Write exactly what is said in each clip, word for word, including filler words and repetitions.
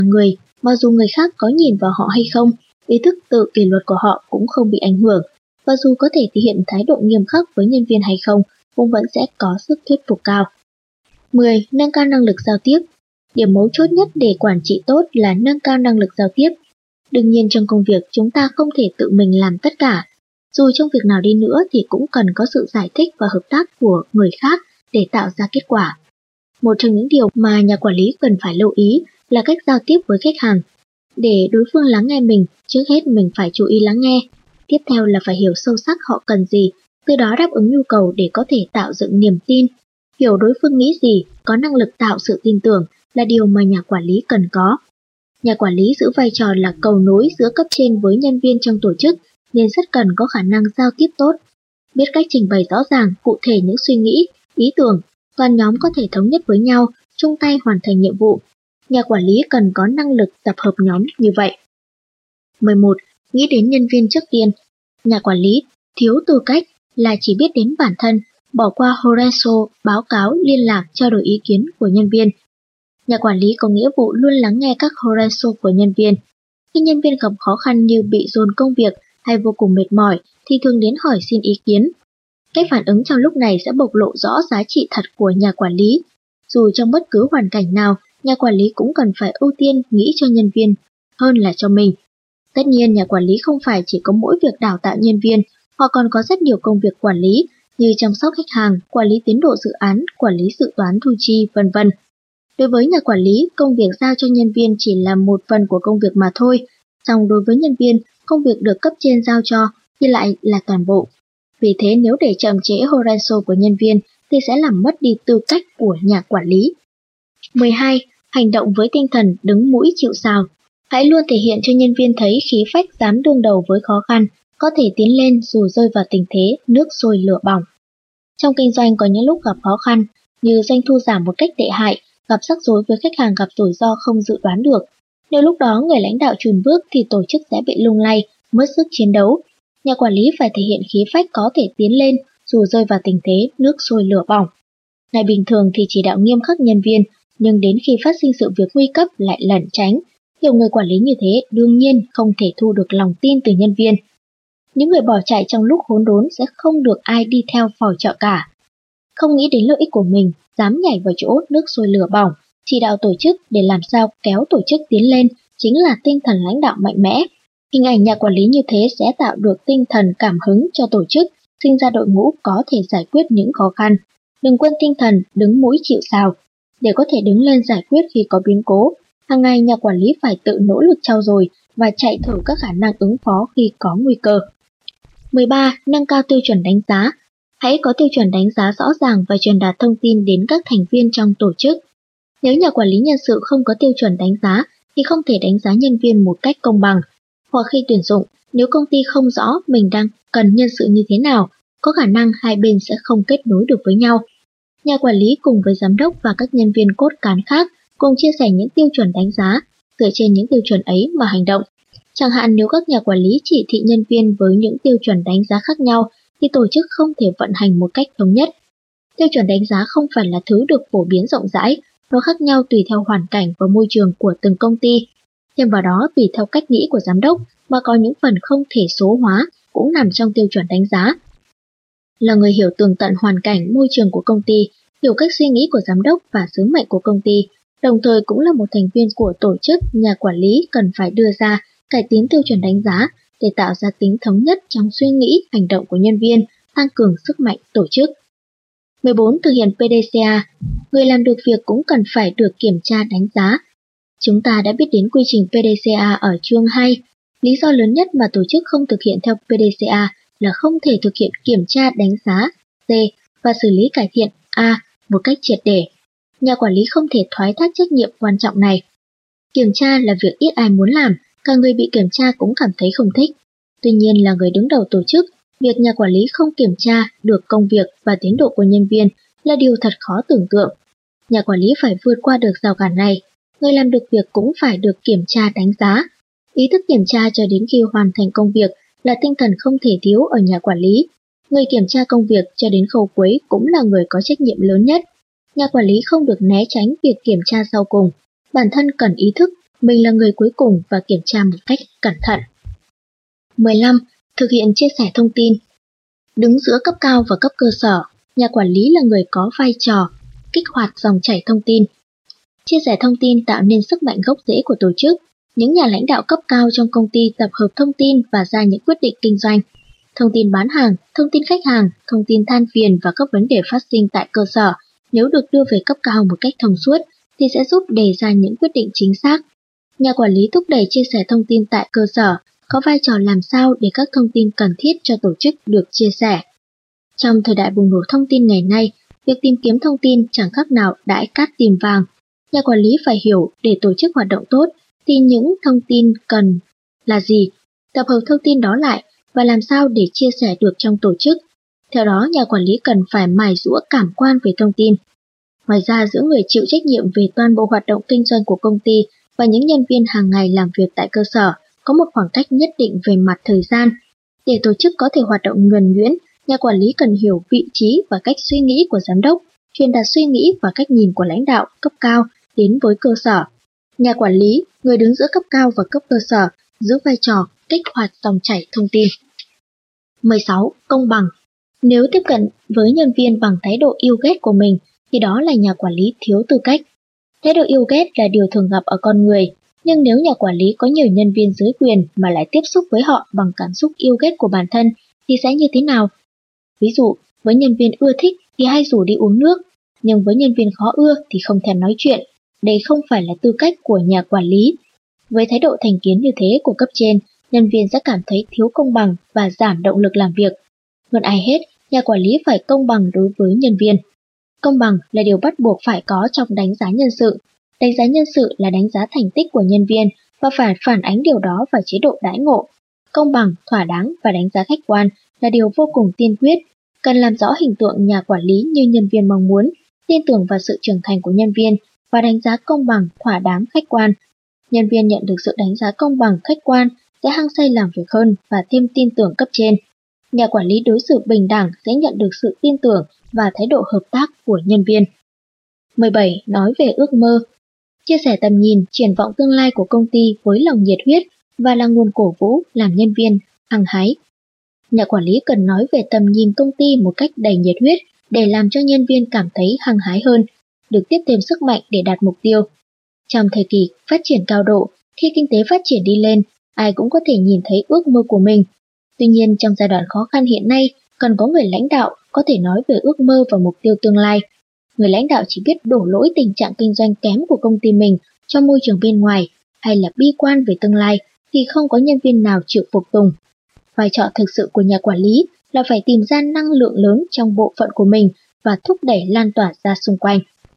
người, mặc dù người khác có nhìn vào họ hay không, ý thức tự kỷ luật của họ cũng không bị ảnh hưởng, và dù có thể thể hiện thái độ nghiêm khắc với nhân viên hay không, cũng vẫn sẽ có sức thuyết phục cao. mười. Nâng cao năng lực giao tiếp. Điểm mấu chốt nhất để quản trị tốt là nâng cao năng lực giao tiếp. Đương nhiên trong công việc chúng ta không thể tự mình làm tất cả. Dù trong việc nào đi nữa thì cũng cần có sự giải thích và hợp tác của người khác để tạo ra kết quả. Một trong những điều mà nhà quản lý cần phải lưu ý là cách giao tiếp với khách hàng. Để đối phương lắng nghe mình, trước hết mình phải chú ý lắng nghe. Tiếp theo là phải hiểu sâu sắc họ cần gì, từ đó đáp ứng nhu cầu để có thể tạo dựng niềm tin. Hiểu đối phương nghĩ gì, có năng lực tạo sự tin tưởng là điều mà nhà quản lý cần có. Nhà quản lý giữ vai trò là cầu nối giữa cấp trên với nhân viên trong tổ chức nên rất cần có khả năng giao tiếp tốt. Biết cách trình bày rõ ràng, cụ thể những suy nghĩ, ý tưởng, toàn nhóm có thể thống nhất với nhau, chung tay hoàn thành nhiệm vụ. Nhà quản lý cần có năng lực tập hợp nhóm như vậy. mười một. Nghĩ đến nhân viên trước tiên. Nhà quản lý thiếu tư cách là chỉ biết đến bản thân, bỏ qua Horatio, báo cáo, liên lạc, trao đổi ý kiến của nhân viên. Nhà quản lý có nghĩa vụ luôn lắng nghe các Horatio của nhân viên. Khi nhân viên gặp khó khăn như bị dồn công việc hay vô cùng mệt mỏi thì thường đến hỏi xin ý kiến. Cách phản ứng trong lúc này sẽ bộc lộ rõ giá trị thật của nhà quản lý. Dù trong bất cứ hoàn cảnh nào, nhà quản lý cũng cần phải ưu tiên nghĩ cho nhân viên hơn là cho mình. Tất nhiên, nhà quản lý không phải chỉ có mỗi việc đào tạo nhân viên, họ còn có rất nhiều công việc quản lý như chăm sóc khách hàng, quản lý tiến độ dự án, quản lý dự toán thu chi, vân vân. Đối với nhà quản lý, công việc giao cho nhân viên chỉ là một phần của công việc mà thôi, song đối với nhân viên, công việc được cấp trên giao cho thì lại là toàn bộ. Vì thế nếu để chậm trễ Horatio của nhân viên thì sẽ làm mất đi tư cách của nhà quản lý. mười hai. Hành động với tinh thần đứng mũi chịu sào. Hãy luôn thể hiện cho nhân viên thấy khí phách dám đương đầu với khó khăn, có thể tiến lên dù rơi vào tình thế nước sôi lửa bỏng. Trong kinh doanh có những lúc gặp khó khăn, như doanh thu giảm một cách tệ hại, gặp rắc rối với khách hàng, gặp rủi ro không dự đoán được. Nếu lúc đó người lãnh đạo chùn bước thì tổ chức sẽ bị lung lay, mất sức chiến đấu. Nhà quản lý phải thể hiện khí phách có thể tiến lên dù rơi vào tình thế nước sôi lửa bỏng. Ngày bình thường thì chỉ đạo nghiêm khắc nhân viên, nhưng đến khi phát sinh sự việc nguy cấp lại lẩn tránh. Kiểu người quản lý như thế đương nhiên không thể thu được lòng tin từ nhân viên. Những người bỏ chạy trong lúc hỗn đốn sẽ không được ai đi theo phò trợ cả. Không nghĩ đến lợi ích của mình, dám nhảy vào chỗ nước sôi lửa bỏng, chỉ đạo tổ chức để làm sao kéo tổ chức tiến lên chính là tinh thần lãnh đạo mạnh mẽ. Hình ảnh nhà quản lý như thế sẽ tạo được tinh thần cảm hứng cho tổ chức, sinh ra đội ngũ có thể giải quyết những khó khăn. Đừng quên tinh thần đứng mũi chịu sào. Để có thể đứng lên giải quyết khi có biến cố, hàng ngày nhà quản lý phải tự nỗ lực trau dồi và chạy thử các khả năng ứng phó khi có nguy cơ. mười ba. Nâng cao tiêu chuẩn đánh giá. Hãy có tiêu chuẩn đánh giá rõ ràng và truyền đạt thông tin đến các thành viên trong tổ chức. Nếu nhà quản lý nhân sự không có tiêu chuẩn đánh giá thì không thể đánh giá nhân viên một cách công bằng. Hoặc khi tuyển dụng, nếu công ty không rõ mình đang cần nhân sự như thế nào, có khả năng hai bên sẽ không kết nối được với nhau. Nhà quản lý cùng với giám đốc và các nhân viên cốt cán khác cùng chia sẻ những tiêu chuẩn đánh giá, dựa trên những tiêu chuẩn ấy mà hành động. Chẳng hạn nếu các nhà quản lý chỉ thị nhân viên với những tiêu chuẩn đánh giá khác nhau thì tổ chức không thể vận hành một cách thống nhất. Tiêu chuẩn đánh giá không phải là thứ được phổ biến rộng rãi, nó khác nhau tùy theo hoàn cảnh và môi trường của từng công ty. Thêm vào đó, tùy theo cách nghĩ của giám đốc mà có những phần không thể số hóa cũng nằm trong tiêu chuẩn đánh giá. Là người hiểu tường tận hoàn cảnh, môi trường của công ty, hiểu cách suy nghĩ của giám đốc và sứ mệnh của công ty, đồng thời cũng là một thành viên của tổ chức, nhà quản lý cần phải đưa ra cải tiến tiêu chuẩn đánh giá để tạo ra tính thống nhất trong suy nghĩ, hành động của nhân viên, tăng cường sức mạnh tổ chức. mười bốn. Thực hiện pê đê xê a. Người làm được việc cũng cần phải được kiểm tra đánh giá. Chúng ta đã biết đến quy trình pê đê xê a ở chương hai. Lý do lớn nhất mà tổ chức không thực hiện theo pê đê xê a là không thể thực hiện kiểm tra đánh giá C và xử lý cải thiện A một cách triệt để. Nhà quản lý không thể thoái thác trách nhiệm quan trọng này. Kiểm tra là việc ít ai muốn làm, cả người bị kiểm tra cũng cảm thấy không thích. Tuy nhiên là người đứng đầu tổ chức, việc nhà quản lý không kiểm tra được công việc và tiến độ của nhân viên là điều thật khó tưởng tượng. Nhà quản lý phải vượt qua được rào cản này, người làm được việc cũng phải được kiểm tra đánh giá. Ý thức kiểm tra cho đến khi hoàn thành công việc là tinh thần không thể thiếu ở nhà quản lý. Người kiểm tra công việc cho đến khâu cuối cũng là người có trách nhiệm lớn nhất. Nhà quản lý không được né tránh việc kiểm tra sau cùng. Bản thân cần ý thức mình là người cuối cùng và kiểm tra một cách cẩn thận. mười lăm. Thực hiện chia sẻ thông tin. Đứng giữa cấp cao và cấp cơ sở, nhà quản lý là người có vai trò kích hoạt dòng chảy thông tin. Chia sẻ thông tin tạo nên sức mạnh gốc rễ của tổ chức. Những nhà lãnh đạo cấp cao trong công ty tập hợp thông tin và ra những quyết định kinh doanh. Thông tin bán hàng, thông tin khách hàng, thông tin than phiền và các vấn đề phát sinh tại cơ sở nếu được đưa về cấp cao một cách thông suốt thì sẽ giúp đề ra những quyết định chính xác. Nhà quản lý thúc đẩy chia sẻ thông tin tại cơ sở, có vai trò làm sao để các thông tin cần thiết cho tổ chức được chia sẻ. Trong thời đại bùng nổ thông tin ngày nay, việc tìm kiếm thông tin chẳng khác nào đãi cát tìm vàng. Nhà quản lý phải hiểu để tổ chức hoạt động tốt thì những thông tin cần là gì, tập hợp thông tin đó lại và làm sao để chia sẻ được trong tổ chức. Theo đó, nhà quản lý cần phải mài giũa cảm quan về thông tin. Ngoài ra, giữa người chịu trách nhiệm về toàn bộ hoạt động kinh doanh của công ty và những nhân viên hàng ngày làm việc tại cơ sở có một khoảng cách nhất định về mặt thời gian. Để tổ chức có thể hoạt động nhuần nhuyễn, nhà quản lý cần hiểu vị trí và cách suy nghĩ của giám đốc, truyền đạt suy nghĩ và cách nhìn của lãnh đạo cấp cao đến với cơ sở. Nhà quản lý, người đứng giữa cấp cao và cấp cơ sở, giữ vai trò kích hoạt dòng chảy thông tin. mười sáu. Công bằng. Nếu tiếp cận với nhân viên bằng thái độ yêu ghét của mình, thì đó là nhà quản lý thiếu tư cách. Thái độ yêu ghét là điều thường gặp ở con người, nhưng nếu nhà quản lý có nhiều nhân viên dưới quyền mà lại tiếp xúc với họ bằng cảm xúc yêu ghét của bản thân, thì sẽ như thế nào? Ví dụ, với nhân viên ưa thích thì hay rủ đi uống nước, nhưng với nhân viên khó ưa thì không thèm nói chuyện. Đây không phải là tư cách của nhà quản lý. Với thái độ thành kiến như thế của cấp trên, nhân viên sẽ cảm thấy thiếu công bằng và giảm động lực làm việc. Hơn ai hết, nhà quản lý phải công bằng đối với nhân viên. Công bằng là điều bắt buộc phải có trong đánh giá nhân sự. Đánh giá nhân sự là đánh giá thành tích của nhân viên và phải phản ánh điều đó vào chế độ đãi ngộ. Công bằng, thỏa đáng và đánh giá khách quan là điều vô cùng tiên quyết. Cần làm rõ hình tượng nhà quản lý như nhân viên mong muốn, tin tưởng vào sự trưởng thành của nhân viên và đánh giá công bằng, thỏa đáng, khách quan. Nhân viên nhận được sự đánh giá công bằng, khách quan sẽ hăng say làm việc hơn và thêm tin tưởng cấp trên. Nhà quản lý đối xử bình đẳng sẽ nhận được sự tin tưởng và thái độ hợp tác của nhân viên. mười bảy. Nói về ước mơ. Chia sẻ tầm nhìn, triển vọng tương lai của công ty với lòng nhiệt huyết và là nguồn cổ vũ làm nhân viên hăng hái. Nhà quản lý cần nói về tầm nhìn công ty một cách đầy nhiệt huyết để làm cho nhân viên cảm thấy hăng hái hơn, được tiếp thêm sức mạnh để đạt mục tiêu. Trong thời kỳ phát triển cao độ, khi kinh tế phát triển đi lên, ai cũng có thể nhìn thấy ước mơ của mình. Tuy nhiên, trong giai đoạn khó khăn hiện nay, cần có người lãnh đạo có thể nói về ước mơ và mục tiêu tương lai. Người lãnh đạo chỉ biết đổ lỗi tình trạng kinh doanh kém của công ty mình cho môi trường bên ngoài hay là bi quan về tương lai thì không có nhân viên nào chịu phục tùng. Vai trò thực sự của nhà quản lý là phải tìm ra năng lượng lớn trong bộ phận của mình và thúc đẩy lan tỏa ra xung quanh.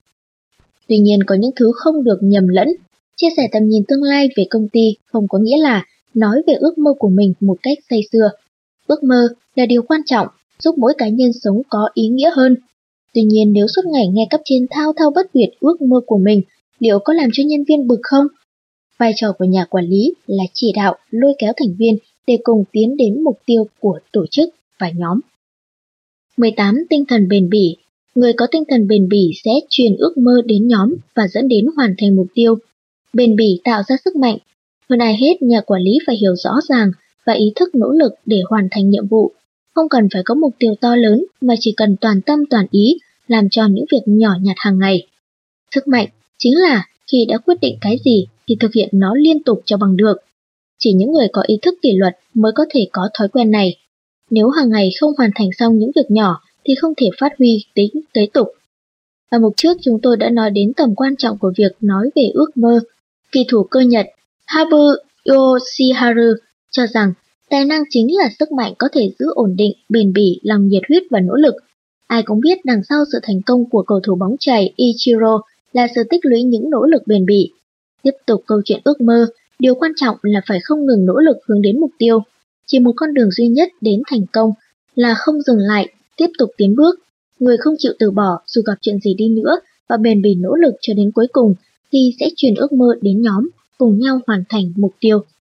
Tuy nhiên, có những thứ không được nhầm lẫn. Chia sẻ tầm nhìn tương lai về công ty không có nghĩa là nói về ước mơ của mình một cách say sưa. Ước mơ là điều quan trọng, giúp mỗi cá nhân sống có ý nghĩa hơn. Tuy nhiên, nếu suốt ngày nghe cấp trên thao thao bất tuyệt ước mơ của mình, liệu có làm cho nhân viên bực không? Vai trò của nhà quản lý là chỉ đạo, lôi kéo thành viên để cùng tiến đến mục tiêu của tổ chức và nhóm. mười tám. Tinh thần bền bỉ. Người có tinh thần bền bỉ sẽ truyền ước mơ đến nhóm và dẫn đến hoàn thành mục tiêu. Bền bỉ tạo ra sức mạnh. Hơn ai hết, nhà quản lý phải hiểu rõ ràng và ý thức nỗ lực để hoàn thành nhiệm vụ. Không cần phải có mục tiêu to lớn mà chỉ cần toàn tâm toàn ý làm cho những việc nhỏ nhặt hàng ngày. Sức mạnh chính là khi đã quyết định cái gì thì thực hiện nó liên tục cho bằng được. Chỉ những người có ý thức kỷ luật mới có thể có thói quen này. Nếu hàng ngày không hoàn thành xong những việc nhỏ thì không thể phát huy tính kế tục. Ở mục trước chúng tôi đã nói đến tầm quan trọng của việc nói về ước mơ. Kỳ thủ cơ Nhật Habu Yoshiharu cho rằng tài năng chính là sức mạnh có thể giữ ổn định, bền bỉ, lòng nhiệt huyết và nỗ lực. Ai cũng biết đằng sau sự thành công của cầu thủ bóng chày Ichiro là sự tích lũy những nỗ lực bền bỉ. Tiếp tục câu chuyện ước mơ, điều quan trọng là phải không ngừng nỗ lực hướng đến mục tiêu. Chỉ một con đường duy nhất đến thành công là không dừng lại, tiếp tục tiến bước. Người không chịu từ bỏ dù gặp chuyện gì đi nữa và bền bỉ nỗ lực cho đến cuối cùng thì sẽ truyền ước mơ đến nhóm, cùng nhau hoàn thành mục tiêu.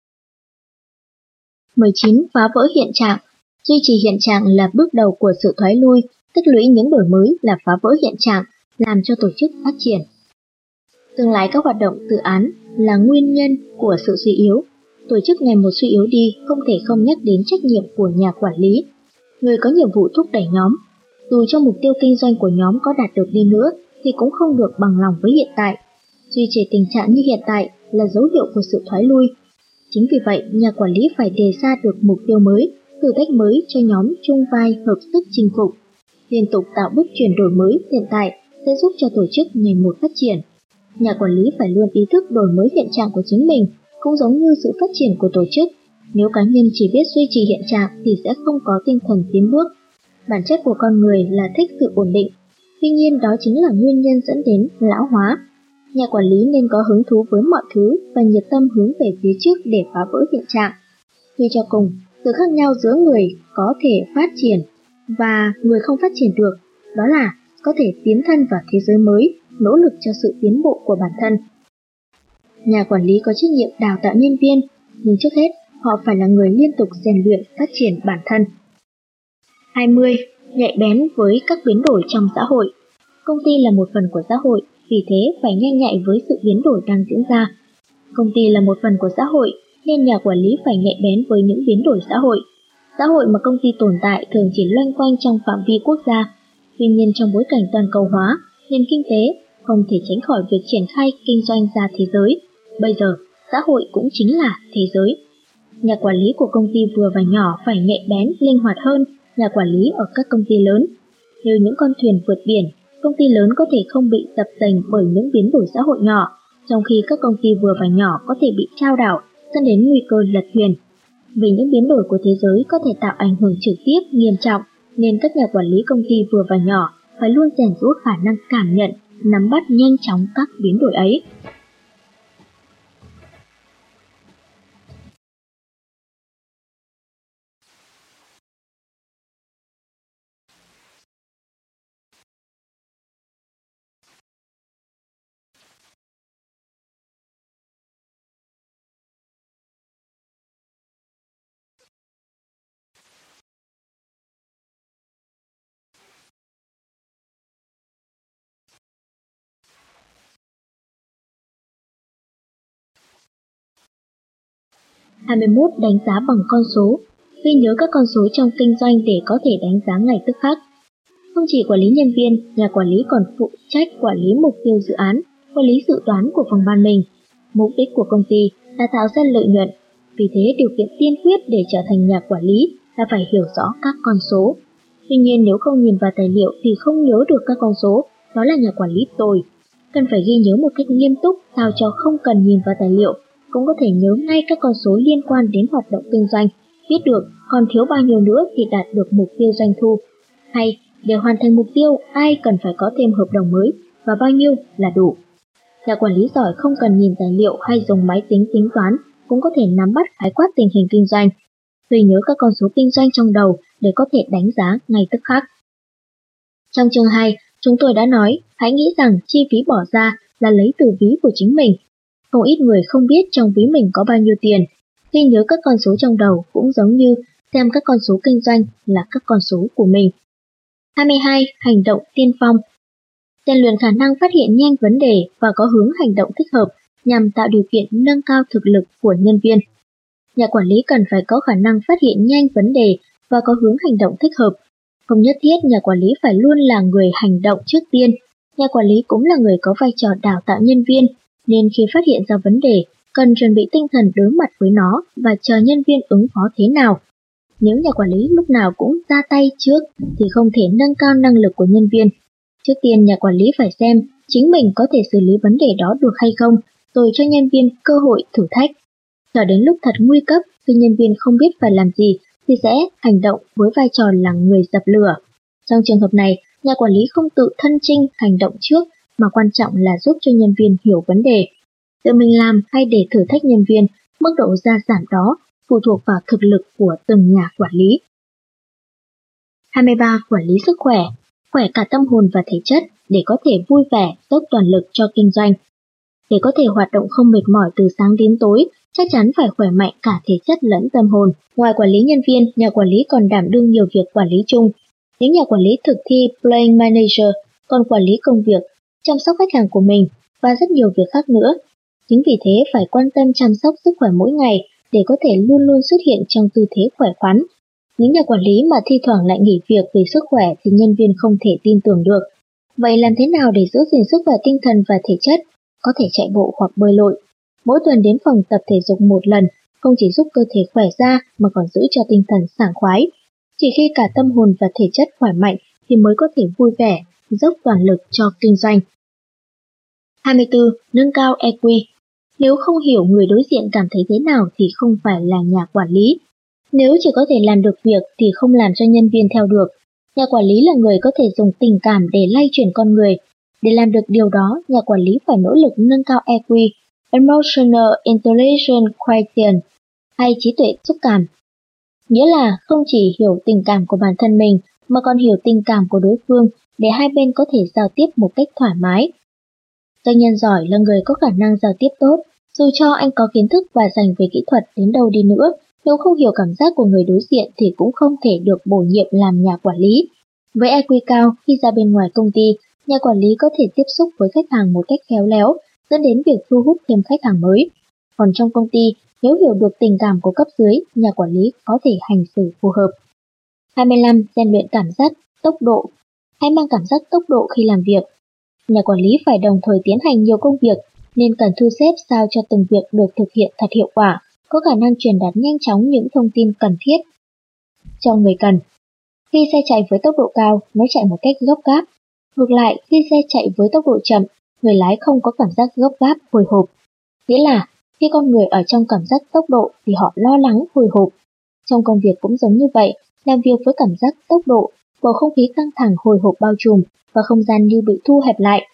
mười chín. Phá vỡ hiện trạng. Duy trì hiện trạng là bước đầu của sự thoái lui, tích lũy những đổi mới là phá vỡ hiện trạng, làm cho tổ chức phát triển. Tương lai các hoạt động dự án là nguyên nhân của sự suy yếu. Tổ chức ngày một suy yếu đi không thể không nhắc đến trách nhiệm của nhà quản lý. Người có nhiệm vụ thúc đẩy nhóm. Dù cho mục tiêu kinh doanh của nhóm có đạt được đi nữa thì cũng không được bằng lòng với hiện tại. Duy trì tình trạng như hiện tại là dấu hiệu của sự thoái lui. Chính vì vậy, nhà quản lý phải đề ra được mục tiêu mới, thử thách mới cho nhóm chung vai hợp sức chinh phục. Liên tục tạo bước chuyển đổi mới hiện tại sẽ giúp cho tổ chức ngày một phát triển. Nhà quản lý phải luôn ý thức đổi mới hiện trạng của chính mình, cũng giống như sự phát triển của tổ chức. Nếu cá nhân chỉ biết duy trì hiện trạng thì sẽ không có tinh thần tiến bước. Bản chất của con người là thích sự ổn định. Tuy nhiên đó chính là nguyên nhân dẫn đến lão hóa. Nhà quản lý nên có hứng thú với mọi thứ và nhiệt tâm hướng về phía trước để phá vỡ hiện trạng. Suy cho cùng, sự khác nhau giữa người có thể phát triển và người không phát triển được, đó là có thể tiến thân vào thế giới mới, nỗ lực cho sự tiến bộ của bản thân. Nhà quản lý có trách nhiệm đào tạo nhân viên, nhưng trước hết họ phải là người liên tục rèn luyện phát triển bản thân. hai mươi. Nhạy bén với các biến đổi trong xã hội. Công ty là một phần của xã hội, vì thế phải nhanh nhạy với sự biến đổi đang diễn ra. Công ty là một phần của xã hội, nên nhà quản lý phải nhạy bén với những biến đổi xã hội. Xã hội mà công ty tồn tại thường chỉ loanh quanh trong phạm vi quốc gia. Tuy nhiên trong bối cảnh toàn cầu hóa, nền kinh tế không thể tránh khỏi việc triển khai kinh doanh ra thế giới. Bây giờ, xã hội cũng chính là thế giới. Nhà quản lý của công ty vừa và nhỏ phải nhạy bén, linh hoạt hơn nhà quản lý ở các công ty lớn. Như những con thuyền vượt biển, công ty lớn có thể không bị dập dềnh bởi những biến đổi xã hội nhỏ, trong khi các công ty vừa và nhỏ có thể bị trao đảo, dẫn đến nguy cơ lật thuyền. Vì những biến đổi của thế giới có thể tạo ảnh hưởng trực tiếp nghiêm trọng, nên các nhà quản lý công ty vừa và nhỏ phải luôn rèn giũa khả năng cảm nhận, nắm bắt nhanh chóng các biến đổi ấy. hai mươi mốt. Đánh giá bằng con số. Ghi nhớ các con số trong kinh doanh để có thể đánh giá ngay tức khắc. Không chỉ quản lý nhân viên, nhà quản lý còn phụ trách quản lý mục tiêu dự án, quản lý dự toán của phòng ban mình. Mục đích của công ty là tạo ra lợi nhuận, vì thế điều kiện tiên quyết để trở thành nhà quản lý là phải hiểu rõ các con số. Tuy nhiên nếu không nhìn vào tài liệu thì không nhớ được các con số, đó là nhà quản lý tồi. Cần phải ghi nhớ một cách nghiêm túc sao cho không cần nhìn vào tài liệu, cũng có thể nhớ ngay các con số liên quan đến hoạt động kinh doanh, biết được còn thiếu bao nhiêu nữa thì đạt được mục tiêu doanh thu. Hay để hoàn thành mục tiêu, ai cần phải có thêm hợp đồng mới và bao nhiêu là đủ. Nhà quản lý giỏi không cần nhìn tài liệu hay dùng máy tính tính toán, cũng có thể nắm bắt khái quát tình hình kinh doanh. Ghi nhớ các con số kinh doanh trong đầu để có thể đánh giá ngay tức khắc. Trong chương hai, chúng tôi đã nói, hãy nghĩ rằng chi phí bỏ ra là lấy từ ví của chính mình. Không ít người không biết trong ví mình có bao nhiêu tiền. Ghi nhớ các con số trong đầu cũng giống như xem các con số kinh doanh là các con số của mình. hai mươi hai. Hành động tiên phong. Rèn luyện khả năng phát hiện nhanh vấn đề và có hướng hành động thích hợp nhằm tạo điều kiện nâng cao thực lực của nhân viên. Nhà quản lý cần phải có khả năng phát hiện nhanh vấn đề và có hướng hành động thích hợp. Không nhất thiết nhà quản lý phải luôn là người hành động trước tiên. Nhà quản lý cũng là người có vai trò đào tạo nhân viên, nên khi phát hiện ra vấn đề, cần chuẩn bị tinh thần đối mặt với nó và chờ nhân viên ứng phó thế nào. Nếu nhà quản lý lúc nào cũng ra tay trước thì không thể nâng cao năng lực của nhân viên. Trước tiên nhà quản lý phải xem chính mình có thể xử lý vấn đề đó được hay không, rồi cho nhân viên cơ hội thử thách. Chờ đến lúc thật nguy cấp, khi nhân viên không biết phải làm gì thì sẽ hành động với vai trò là người dập lửa. Trong trường hợp này, nhà quản lý không tự thân chinh hành động trước, mà quan trọng là giúp cho nhân viên hiểu vấn đề. Tự mình làm hay để thử thách nhân viên, mức độ gia giảm đó phụ thuộc vào thực lực của từng nhà quản lý. hai mươi ba. Quản lý sức khỏe. Khỏe cả tâm hồn và thể chất để có thể vui vẻ, dốc toàn lực cho kinh doanh. Để có thể hoạt động không mệt mỏi từ sáng đến tối, chắc chắn phải khỏe mạnh cả thể chất lẫn tâm hồn. Ngoài quản lý nhân viên, nhà quản lý còn đảm đương nhiều việc quản lý chung. Những nhà quản lý thực thi Playing Manager còn quản lý công việc, chăm sóc khách hàng của mình và rất nhiều việc khác nữa. Chính vì thế phải quan tâm chăm sóc sức khỏe mỗi ngày để có thể luôn luôn xuất hiện trong tư thế khỏe khoắn. Những nhà quản lý mà thi thoảng lại nghỉ việc vì sức khỏe thì nhân viên không thể tin tưởng được. Vậy làm thế nào để giữ gìn sức khỏe tinh thần và thể chất? Có thể chạy bộ hoặc bơi lội. Mỗi tuần đến phòng tập thể dục một lần, không chỉ giúp cơ thể khỏe ra mà còn giữ cho tinh thần sảng khoái. Chỉ khi cả tâm hồn và thể chất khỏe mạnh thì mới có thể vui vẻ, dốc toàn lực cho kinh doanh. hai mươi tư. Nâng cao e quy. Nếu không hiểu người đối diện cảm thấy thế nào thì không phải là nhà quản lý. Nếu chỉ có thể làm được việc thì không làm cho nhân viên theo được. Nhà quản lý là người có thể dùng tình cảm để lay chuyển con người. Để làm được điều đó, nhà quản lý phải nỗ lực nâng cao e quy, Emotional Intelligence Quotient, hay trí tuệ xúc cảm. Nghĩa là không chỉ hiểu tình cảm của bản thân mình mà còn hiểu tình cảm của đối phương để hai bên có thể giao tiếp một cách thoải mái. Doanh nhân giỏi là người có khả năng giao tiếp tốt, dù cho anh có kiến thức và dành về kỹ thuật đến đâu đi nữa, nếu không hiểu cảm giác của người đối diện thì cũng không thể được bổ nhiệm làm nhà quản lý. Với e quy cao, khi ra bên ngoài công ty, nhà quản lý có thể tiếp xúc với khách hàng một cách khéo léo, dẫn đến việc thu hút thêm khách hàng mới. Còn trong công ty, nếu hiểu được tình cảm của cấp dưới, nhà quản lý có thể hành xử phù hợp. hai mươi lăm. Rèn luyện cảm giác, tốc độ. Hãy mang cảm giác tốc độ khi làm việc. Nhà quản lý phải đồng thời tiến hành nhiều công việc, nên cần thu xếp sao cho từng việc được thực hiện thật hiệu quả, có khả năng truyền đạt nhanh chóng những thông tin cần thiết cho người cần. Khi xe chạy với tốc độ cao, nó chạy một cách gấp gáp. Ngược lại, khi xe chạy với tốc độ chậm, người lái không có cảm giác gấp gáp, hồi hộp. Nghĩa là, khi con người ở trong cảm giác tốc độ thì họ lo lắng, hồi hộp. Trong công việc cũng giống như vậy, làm việc với cảm giác tốc độ, bầu không khí căng thẳng hồi hộp bao trùm và không gian như bị thu hẹp lại.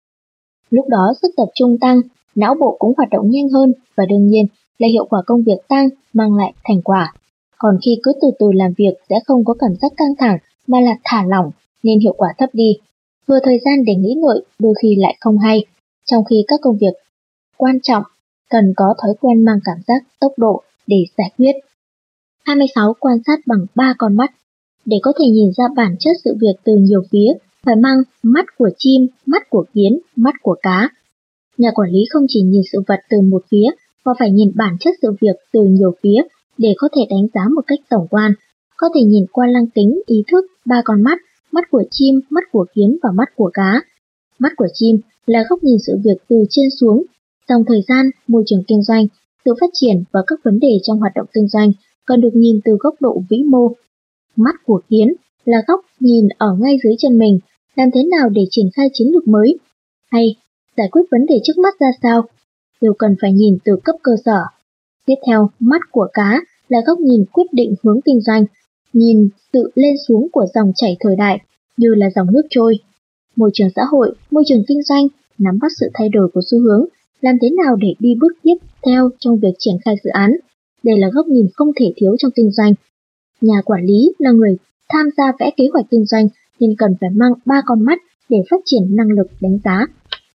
Lúc đó sức tập trung tăng, não bộ cũng hoạt động nhanh hơn và đương nhiên là hiệu quả công việc tăng, mang lại thành quả. Còn khi cứ từ từ làm việc sẽ không có cảm giác căng thẳng mà là thả lỏng nên hiệu quả thấp đi. Vừa thời gian để nghĩ ngợi đôi khi lại không hay, trong khi các công việc quan trọng cần có thói quen mang cảm giác tốc độ để giải quyết. hai mươi sáu. Quan sát bằng ba con mắt. Để có thể nhìn ra bản chất sự việc từ nhiều phía, phải mang mắt của chim, mắt của kiến, mắt của cá. Nhà quản lý không chỉ nhìn sự vật từ một phía, mà phải nhìn bản chất sự việc từ nhiều phía để có thể đánh giá một cách tổng quan. Có thể nhìn qua lăng kính, ý thức, ba con mắt, mắt của chim, mắt của kiến và mắt của cá. Mắt của chim là góc nhìn sự việc từ trên xuống, dòng thời gian, môi trường kinh doanh, sự phát triển và các vấn đề trong hoạt động kinh doanh cần được nhìn từ góc độ vĩ mô. Mắt của kiến là góc nhìn ở ngay dưới chân mình, làm thế nào để triển khai chiến lược mới, hay giải quyết vấn đề trước mắt ra sao, đều cần phải nhìn từ cấp cơ sở. Tiếp theo, mắt của cá là góc nhìn quyết định hướng kinh doanh, nhìn sự lên xuống của dòng chảy thời đại như là dòng nước trôi. Môi trường xã hội, môi trường kinh doanh, nắm bắt sự thay đổi của xu hướng, làm thế nào để đi bước tiếp theo trong việc triển khai dự án. Đây là góc nhìn không thể thiếu trong kinh doanh. Nhà quản lý là người tham gia vẽ kế hoạch kinh doanh nên cần phải mang ba con mắt để phát triển năng lực đánh giá.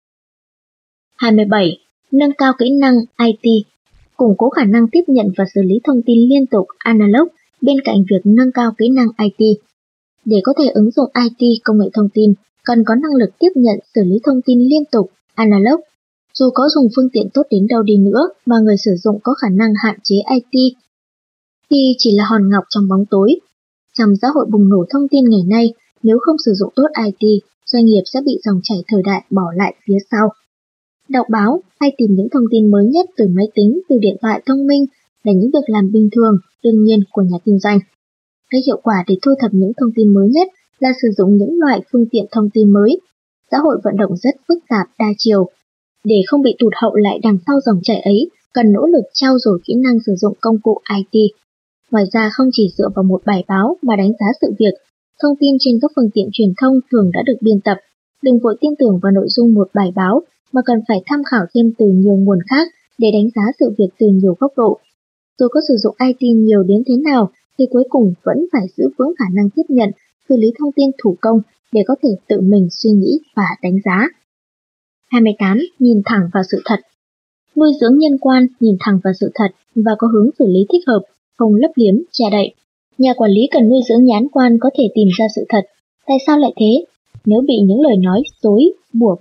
hai mươi bảy. Nâng cao kỹ năng i tê. Củng cố khả năng tiếp nhận và xử lý thông tin liên tục analog bên cạnh việc nâng cao kỹ năng i tê. Để có thể ứng dụng i tê công nghệ thông tin, cần có năng lực tiếp nhận xử lý thông tin liên tục analog. Dù có dùng phương tiện tốt đến đâu đi nữa mà người sử dụng có khả năng hạn chế i tê thì chỉ là hòn ngọc trong bóng tối. Trong xã hội bùng nổ thông tin ngày nay, nếu không sử dụng tốt i tê, doanh nghiệp sẽ bị dòng chảy thời đại bỏ lại phía sau. Đọc báo hay tìm những thông tin mới nhất từ máy tính, từ điện thoại thông minh là những việc làm bình thường, đương nhiên của nhà kinh doanh. Cái hiệu quả để thu thập những thông tin mới nhất là sử dụng những loại phương tiện thông tin mới. Xã hội vận động rất phức tạp, đa chiều. Để không bị tụt hậu lại đằng sau dòng chảy ấy, cần nỗ lực trau dồi kỹ năng sử dụng công cụ i tê. Ngoài ra không chỉ dựa vào một bài báo mà đánh giá sự việc, thông tin trên các phương tiện truyền thông thường đã được biên tập. Đừng vội tin tưởng vào nội dung một bài báo mà cần phải tham khảo thêm từ nhiều nguồn khác để đánh giá sự việc từ nhiều góc độ. Dù có sử dụng i tê nhiều đến thế nào thì cuối cùng vẫn phải giữ vững khả năng tiếp nhận, xử lý thông tin thủ công để có thể tự mình suy nghĩ và đánh giá. hai mươi tám. Nhìn thẳng vào sự thật. Nuôi dưỡng nhân quan nhìn thẳng vào sự thật và có hướng xử lý thích hợp, không lấp liếm, che đậy. Nhà quản lý cần nuôi dưỡng nhãn quan có thể tìm ra sự thật. Tại sao lại thế? Nếu bị những lời nói dối, bủa vây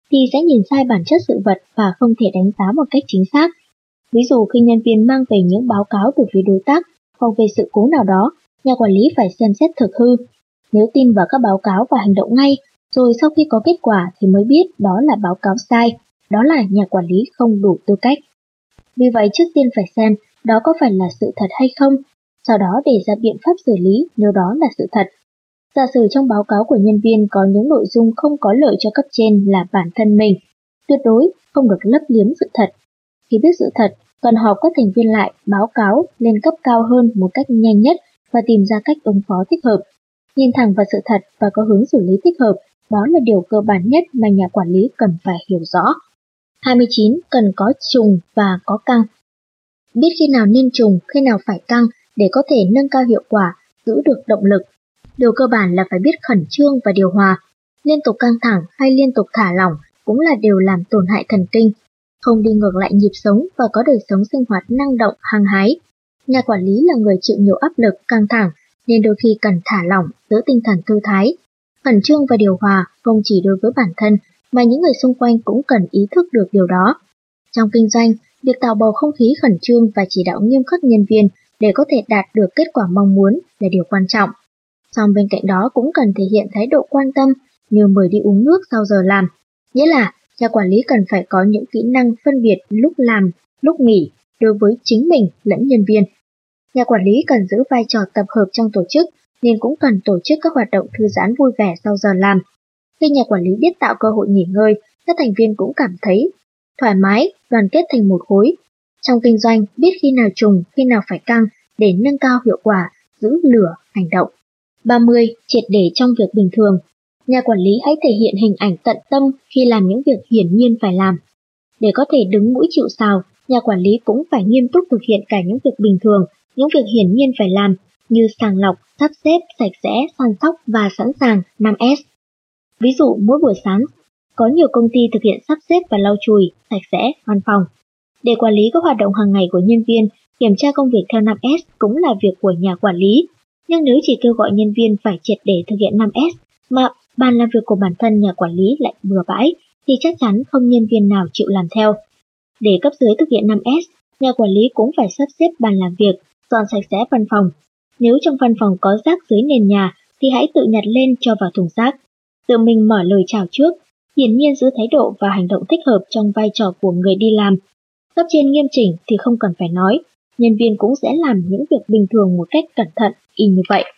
thì sẽ nhìn sai bản chất sự vật và không thể đánh giá một cách chính xác. Ví dụ khi nhân viên mang về những báo cáo từ phía đối tác hoặc về sự cố nào đó, nhà quản lý phải xem xét thực hư. Nếu tin vào các báo cáo và hành động ngay, rồi sau khi có kết quả thì mới biết đó là báo cáo sai, đó là nhà quản lý không đủ tư cách. Vì vậy trước tiên phải xem đó có phải là sự thật hay không, sau đó đề ra biện pháp xử lý nếu đó là sự thật. Giả sử trong báo cáo của nhân viên có những nội dung không có lợi cho cấp trên là bản thân mình, tuyệt đối không được lấp liếm sự thật. Khi biết sự thật, cần họp các thành viên lại báo cáo lên cấp cao hơn một cách nhanh nhất và tìm ra cách ứng phó thích hợp. Nhìn thẳng vào sự thật và có hướng xử lý thích hợp, đó là điều cơ bản nhất mà nhà quản lý cần phải hiểu rõ. hai mươi chín. Cần có trùng và có căng. Biết khi nào nên trùng, khi nào phải căng để có thể nâng cao hiệu quả, giữ được động lực. Điều cơ bản là phải biết khẩn trương và điều hòa. Liên tục căng thẳng hay liên tục thả lỏng cũng là điều làm tổn hại thần kinh. Không đi ngược lại nhịp sống và có đời sống sinh hoạt năng động, hăng hái. Nhà quản lý là người chịu nhiều áp lực, căng thẳng, nên đôi khi cần thả lỏng, giữ tinh thần thư thái. Khẩn trương và điều hòa không chỉ đối với bản thân, mà những người xung quanh cũng cần ý thức được điều đó. Trong kinh doanh, việc tạo bầu không khí khẩn trương và chỉ đạo nghiêm khắc nhân viên để có thể đạt được kết quả mong muốn là điều quan trọng. Song bên cạnh đó cũng cần thể hiện thái độ quan tâm như mời đi uống nước sau giờ làm. Nghĩa là nhà quản lý cần phải có những kỹ năng phân biệt lúc làm, lúc nghỉ đối với chính mình lẫn nhân viên. Nhà quản lý cần giữ vai trò tập hợp trong tổ chức nên cũng cần tổ chức các hoạt động thư giãn vui vẻ sau giờ làm. Khi nhà quản lý biết tạo cơ hội nghỉ ngơi, các thành viên cũng cảm thấy thoải mái, đoàn kết thành một khối. Trong kinh doanh, biết khi nào trùng, khi nào phải căng để nâng cao hiệu quả, giữ lửa, hành động. ba mươi. Triệt để trong việc bình thường. Nhà quản lý hãy thể hiện hình ảnh tận tâm khi làm những việc hiển nhiên phải làm. Để có thể đứng mũi chịu sào, nhà quản lý cũng phải nghiêm túc thực hiện cả những việc bình thường, những việc hiển nhiên phải làm như sàng lọc, sắp xếp, sạch sẽ, săn sóc và sẵn sàng năm S. Ví dụ mỗi buổi sáng, có nhiều công ty thực hiện sắp xếp và lau chùi, sạch sẽ, văn phòng. Để quản lý các hoạt động hàng ngày của nhân viên, kiểm tra công việc theo năm S cũng là việc của nhà quản lý. Nhưng nếu chỉ kêu gọi nhân viên phải triệt để thực hiện năm S mà bàn làm việc của bản thân nhà quản lý lại bừa bãi, thì chắc chắn không nhân viên nào chịu làm theo. Để cấp dưới thực hiện năm S, nhà quản lý cũng phải sắp xếp bàn làm việc, dọn sạch sẽ văn phòng. Nếu trong văn phòng có rác dưới nền nhà thì hãy tự nhặt lên cho vào thùng rác. Tự mình mở lời chào trước, hiển nhiên giữ thái độ và hành động thích hợp trong vai trò của người đi làm. Cấp trên nghiêm chỉnh thì không cần phải nói, nhân viên cũng sẽ làm những việc bình thường một cách cẩn thận, y như vậy.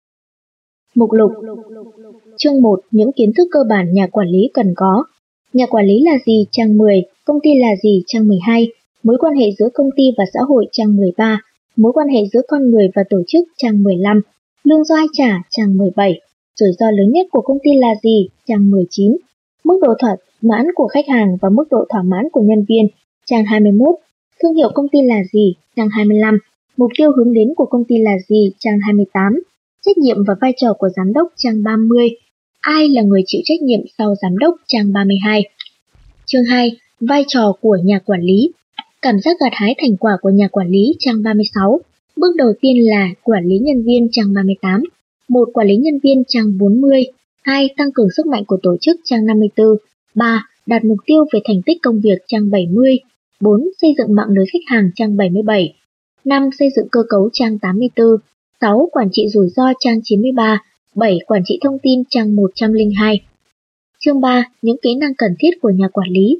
Mục lục. Chương một. Những kiến thức cơ bản nhà quản lý cần có. Nhà quản lý là gì? Trang mười. Công ty là gì? Trang mười hai. Mối quan hệ giữa công ty và xã hội? Trang mười ba. Mối quan hệ giữa con người và tổ chức? Trang mười lăm. Lương do ai trả? Trang mười bảy. Rủi ro lớn nhất của công ty là gì? Trang mười chín. Mức độ thỏa mãn của khách hàng và mức độ thỏa mãn của nhân viên? Trang hai mươi mốt. Thương hiệu công ty là gì? Trang hai mươi lăm. Mục tiêu hướng đến của công ty là gì? Trang hai mươi tám. Trách nhiệm và vai trò của giám đốc? Trang ba mươi. Ai là người chịu trách nhiệm sau giám đốc? Trang ba mươi hai. Chương hai. Vai trò của nhà quản lý. Cảm giác gặt hái thành quả của nhà quản lý? Trang ba mươi sáu. Bước đầu tiên là quản lý nhân viên? Trang ba mươi tám. một. Quản lý nhân viên? Trang bốn mươi. hai. Tăng cường sức mạnh của tổ chức? Trang năm mươi tư. ba. Đạt mục tiêu về thành tích công việc? Trang bảy mươi. bốn. Xây dựng mạng lưới khách hàng? Trang bảy mươi bảy. năm. Xây dựng cơ cấu? Trang tám mươi tư. sáu. Quản trị rủi ro? Trang chín mươi ba. bảy. Quản trị thông tin? Trang một trăm lẻ hai. Chương ba. Những kỹ năng cần thiết của nhà quản lý.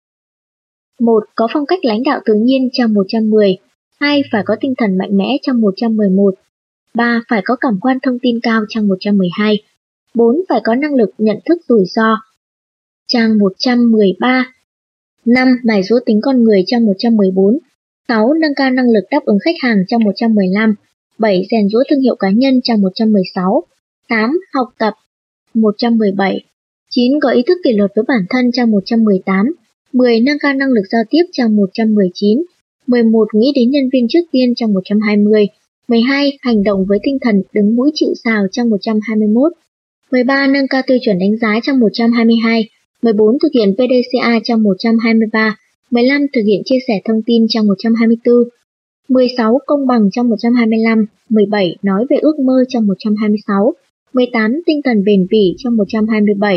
một. Có phong cách lãnh đạo tự nhiên? Trang một trăm mười. hai. Phải có tinh thần mạnh mẽ? Trang một trăm mười một. ba. Phải có cảm quan thông tin cao? Trang một trăm mười hai. bốn. Phải có năng lực nhận thức rủi ro? Trang một trăm mười ba. năm. Mài giũa tính con người? Trang một trăm mười bốn. sáu. Nâng cao năng lực đáp ứng khách hàng? Trang một trăm mười lăm. bảy. Rèn giũa thương hiệu cá nhân? Trang một trăm mười sáu. tám. Học tập? một trăm mười bảy. chín. Có ý thức kỷ luật với bản thân? Trang một trăm mười tám. mười. Nâng cao năng lực giao tiếp? Trang một trăm mười chín. mười một. Nghĩ đến nhân viên trước tiên? Trang một trăm hai mươi. mười hai. Hành động với tinh thần đứng mũi chịu sào? Trang một trăm hai mươi mốt. mười ba. Nâng cao tiêu chuẩn đánh giá? Trang một trăm hai mươi hai. mười bốn. Thực hiện pê đê xê a? Trang một trăm hai mươi ba. mười lăm. Thực hiện chia sẻ thông tin? Trang một trăm hai mươi tư. mười sáu. Công bằng? Trang một trăm hai mươi lăm. mười bảy. Nói về ước mơ? Trang một trăm hai mươi sáu. mười tám. Tinh thần bền bỉ? Trang một trăm hai mươi bảy.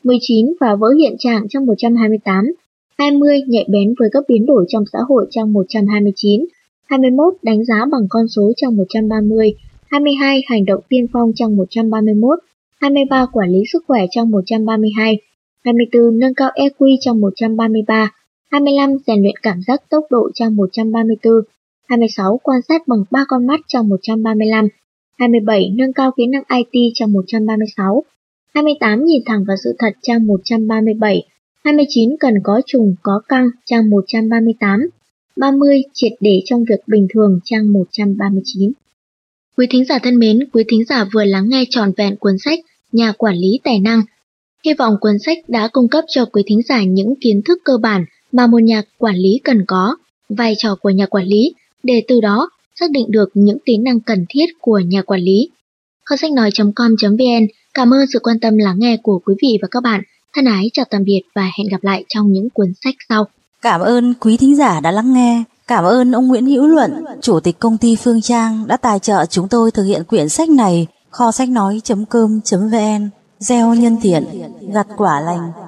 mười chín phá vỡ hiện trạng trang một trăm hai mươi tám, hai mươi nhạy bén với các biến đổi trong xã hội trang một trăm hai mươi chín, hai mươi mốt đánh giá bằng con số trang một trăm ba mươi, hai mươi hai hành động tiên phong trang một trăm ba mươi mốt, hai mươi ba quản lý sức khỏe trang một trăm ba mươi hai, hai mươi tư nâng cao e quy trang một trăm ba mươi ba, hai mươi lăm rèn luyện cảm giác tốc độ trang một trăm ba mươi tư, hai mươi sáu quan sát bằng ba con mắt trang một trăm ba mươi lăm, hai mươi bảy nâng cao kỹ năng i tê trang một trăm ba mươi sáu, hai mươi tám nhìn thẳng vào sự thật trang một trăm ba mươi bảy, hai mươi chín cần có trùng có căng trang một trăm ba mươi tám, ba mươi triệt để trong việc bình thường trang một trăm ba mươi chín. Quý thính giả thân mến, quý thính giả vừa lắng nghe trọn vẹn cuốn sách Nhà quản lý tài năng. Hy vọng cuốn sách đã cung cấp cho quý thính giả những kiến thức cơ bản mà một nhà quản lý cần có, vai trò của nhà quản lý, để từ đó xác định được những tính năng cần thiết của nhà quản lý. Kho sách nói chấm com chấm vn cảm ơn sự quan tâm lắng nghe của quý vị và các bạn. Thân ái chào tạm biệt và hẹn gặp lại trong những cuốn sách sau. Cảm ơn quý thính giả đã lắng nghe. Cảm ơn ông Nguyễn Hữu Luận, Chủ tịch công ty Phương Trang đã tài trợ chúng tôi thực hiện quyển sách này. Kho sách nói chấm com chấm vn gieo nhân thiện, gặt quả lành.